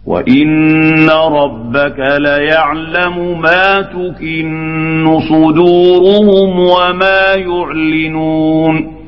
وإن ربك ليعلم ما تكن صدورهم وما يعلنون